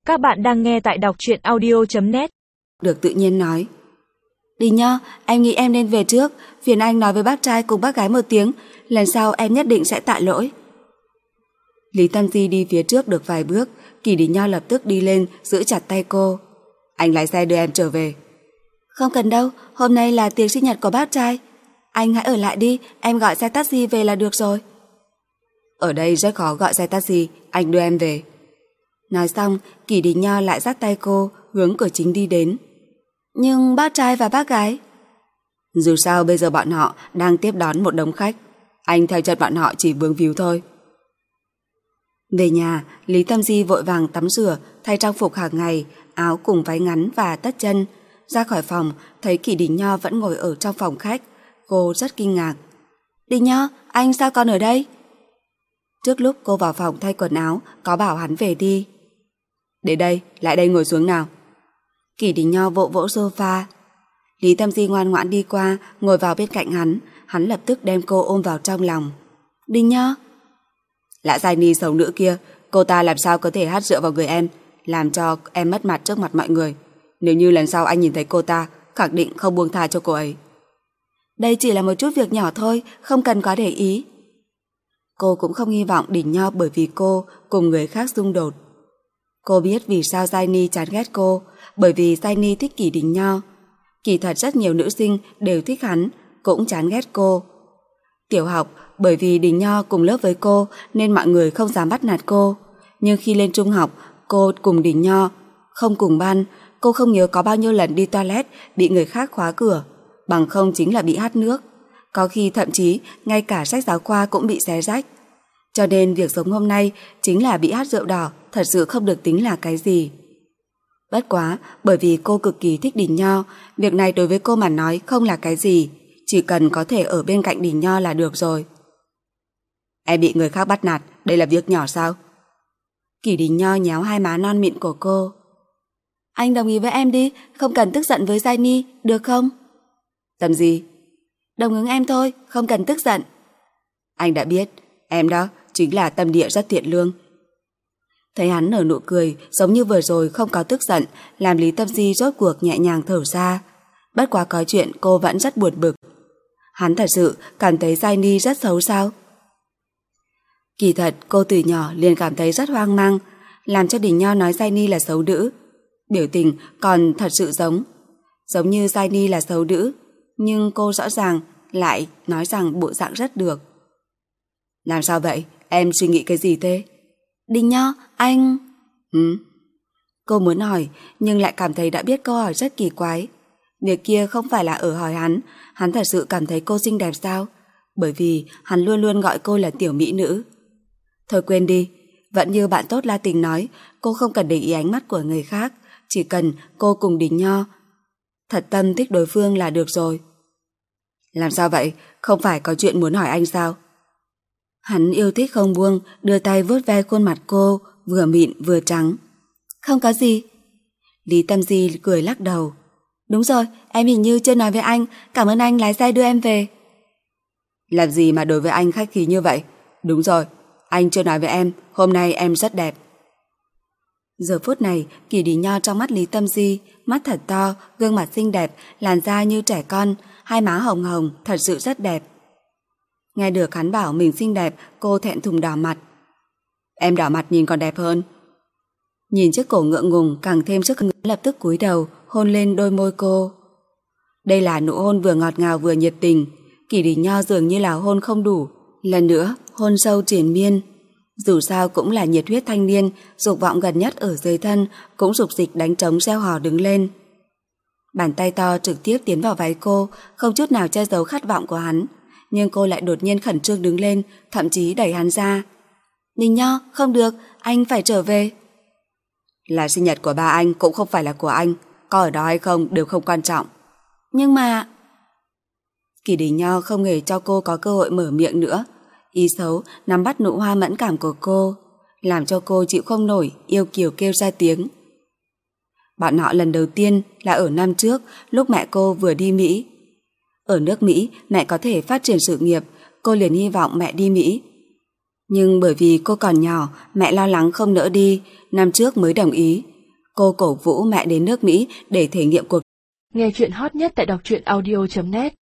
Các bạn đang nghe tại đọc truyện audio.net. Được tự nhiên nói: Đi nhá, em nghĩ em nên về trước. Phiền anh nói với bác trai cùng bác gái một tiếng, lần sau em nhất định sẽ tạ lỗi. Lý Tâm Di đi phía trước được vài bước, Kỳ Đình Nho lập tức đi lên giữ chặt tay cô. Anh lái xe đưa em trở về. Không cần đâu, hôm nay là tiệc sinh nhật của bác trai. Anh hãy ở lại đi, em gọi xe taxi về là được rồi. Ở đây rất khó gọi xe taxi, anh đưa em về. Nói xong, Kỳ Đình Nho lại dắt tay cô hướng cửa chính đi đến. Nhưng bác trai và bác gái? Dù sao bây giờ bọn họ đang tiếp đón một đống khách, anh theo chân bọn họ chỉ vướng víu thôi. Về nhà, Lý Tâm Di vội vàng tắm rửa, thay trang phục hàng ngày, áo cùng váy ngắn và tất chân. Ra khỏi phòng, thấy Kỳ Đình Nho vẫn ngồi ở trong phòng khách. Cô rất kinh ngạc. Đình Nho, anh sao còn ở đây? Trước lúc cô vào phòng thay quần áo, có bảo hắn về đi. Đến đây, lại đây ngồi xuống nào. Kỳ Đình Nho vỗ vỗ sofa. Lý Tâm Di ngoan ngoãn đi qua, ngồi vào bên cạnh hắn lập tức đem cô ôm vào trong lòng. Đình Nho. Lã Giai Ni xấu nữ kia, cô ta làm sao có thể hát rượu vào người em, làm cho em mất mặt trước mặt mọi người. Nếu như lần sau anh nhìn thấy cô ta, khẳng định không buông tha cho cô ấy. Đây chỉ là một chút việc nhỏ thôi, không cần quá để ý. Cô cũng không hy vọng Đình Nho bởi vì cô cùng người khác xung đột. Cô biết vì sao Giai Ni chán ghét cô, bởi vì Giai Ni thích Kỳ Đình Nho. Kỳ thật rất nhiều nữ sinh đều thích hắn, cũng chán ghét cô. Tiểu học, bởi vì Đình Nho cùng lớp với cô nên mọi người không dám bắt nạt cô. Nhưng khi lên trung học, cô cùng Đình Nho không cùng ban, cô không nhớ có bao nhiêu lần đi toilet bị người khác khóa cửa, bằng không chính là bị hắt nước. Có khi thậm chí ngay cả sách giáo khoa cũng bị xé rách. Cho nên việc sống hôm nay chính là bị hắt rượu đỏ, thật sự không được tính là cái gì. Bất quá, bởi vì cô cực kỳ thích Đình Nho, việc này đối với cô mà nói không là cái gì, chỉ cần có thể ở bên cạnh Đình Nho là được rồi. Em bị người khác bắt nạt, đây là việc nhỏ sao? Kỳ Đình Nho nhéo hai má non mịn của cô. Anh đồng ý với em đi, không cần tức giận với Giai Ni, được không? Tâm gì? Đồng ứng em thôi, không cần tức giận. Anh đã biết, em đó chính là tâm địa rất thiện lương. Thấy hắn nở nụ cười, giống như vừa rồi không có tức giận, làm Lý Tâm Di rốt cuộc nhẹ nhàng thở ra. Bất quá có chuyện cô vẫn rất buồn bực. Hắn thật sự cảm thấy Giai Ni rất xấu sao? Kỳ thật cô từ nhỏ liền cảm thấy rất hoang mang, làm cho Đình Nho nói Giai Ni là xấu nữ. Biểu tình còn thật sự giống như Giai Ni là xấu nữ, nhưng cô rõ ràng lại nói rằng bộ dạng rất được. Làm sao vậy? Em suy nghĩ cái gì thế? Đình Nho, anh... Cô muốn hỏi, nhưng lại cảm thấy đã biết câu hỏi rất kỳ quái. Việc kia không phải là ở hỏi hắn thật sự cảm thấy cô xinh đẹp sao? Bởi vì hắn luôn luôn gọi cô là tiểu mỹ nữ. Thôi quên đi, vẫn như bạn tốt La Tình nói, cô không cần để ý ánh mắt của người khác, chỉ cần cô cùng Đình Nho thật tâm thích đối phương là được rồi. Làm sao vậy? Không phải có chuyện muốn hỏi anh sao? Hắn yêu thích không buông, đưa tay vuốt ve khuôn mặt cô, vừa mịn vừa trắng. Không có gì. Lý Tâm Di cười lắc đầu. Đúng rồi, em hình như chưa nói với anh, cảm ơn anh lái xe đưa em về. Làm gì mà đối với anh khách khí như vậy? Đúng rồi, anh chưa nói với em, hôm nay em rất đẹp. Giờ phút này, Kỳ Đình Nho trong mắt Lý Tâm Di, mắt thật to, gương mặt xinh đẹp, làn da như trẻ con, hai má hồng hồng, thật sự rất đẹp. Nghe được hắn bảo mình xinh đẹp, cô thẹn thùng đỏ mặt. Em đỏ mặt nhìn còn đẹp hơn. Nhìn chiếc cổ ngượng ngùng càng thêm sức hứng, lập tức cúi đầu, hôn lên đôi môi cô. Đây là nụ hôn vừa ngọt ngào vừa nhiệt tình. Kỳ Đình Nho dường như là hôn không đủ, lần nữa hôn sâu triền miên. Dù sao cũng là nhiệt huyết thanh niên, dục vọng gần nhất ở dưới thân cũng dục dịch đánh trống reo hò đứng lên. Bàn tay to trực tiếp tiến vào váy cô, không chút nào che giấu khát vọng của hắn, nhưng cô lại đột nhiên khẩn trương đứng lên, thậm chí đẩy hắn ra. Đình Nho, không được, anh phải trở về. Là sinh nhật của ba anh cũng không phải là của anh, có ở đó hay không đều không quan trọng. Nhưng mà... Kỳ Đình Nho không hề cho cô có cơ hội mở miệng nữa. Ý xấu nắm bắt nụ hoa mẫn cảm của cô, làm cho cô chịu không nổi, yêu kiều kêu ra tiếng. Bọn họ lần đầu tiên là ở năm trước, lúc mẹ cô vừa đi Mỹ. Ở nước Mỹ, mẹ có thể phát triển sự nghiệp, cô liền hy vọng mẹ đi Mỹ. Nhưng bởi vì cô còn nhỏ, mẹ lo lắng không nỡ đi, năm trước mới đồng ý. Cô cổ vũ mẹ đến nước Mỹ để thể nghiệm cuộc. Nghe chuyện hot nhất tại đọc truyện audio.net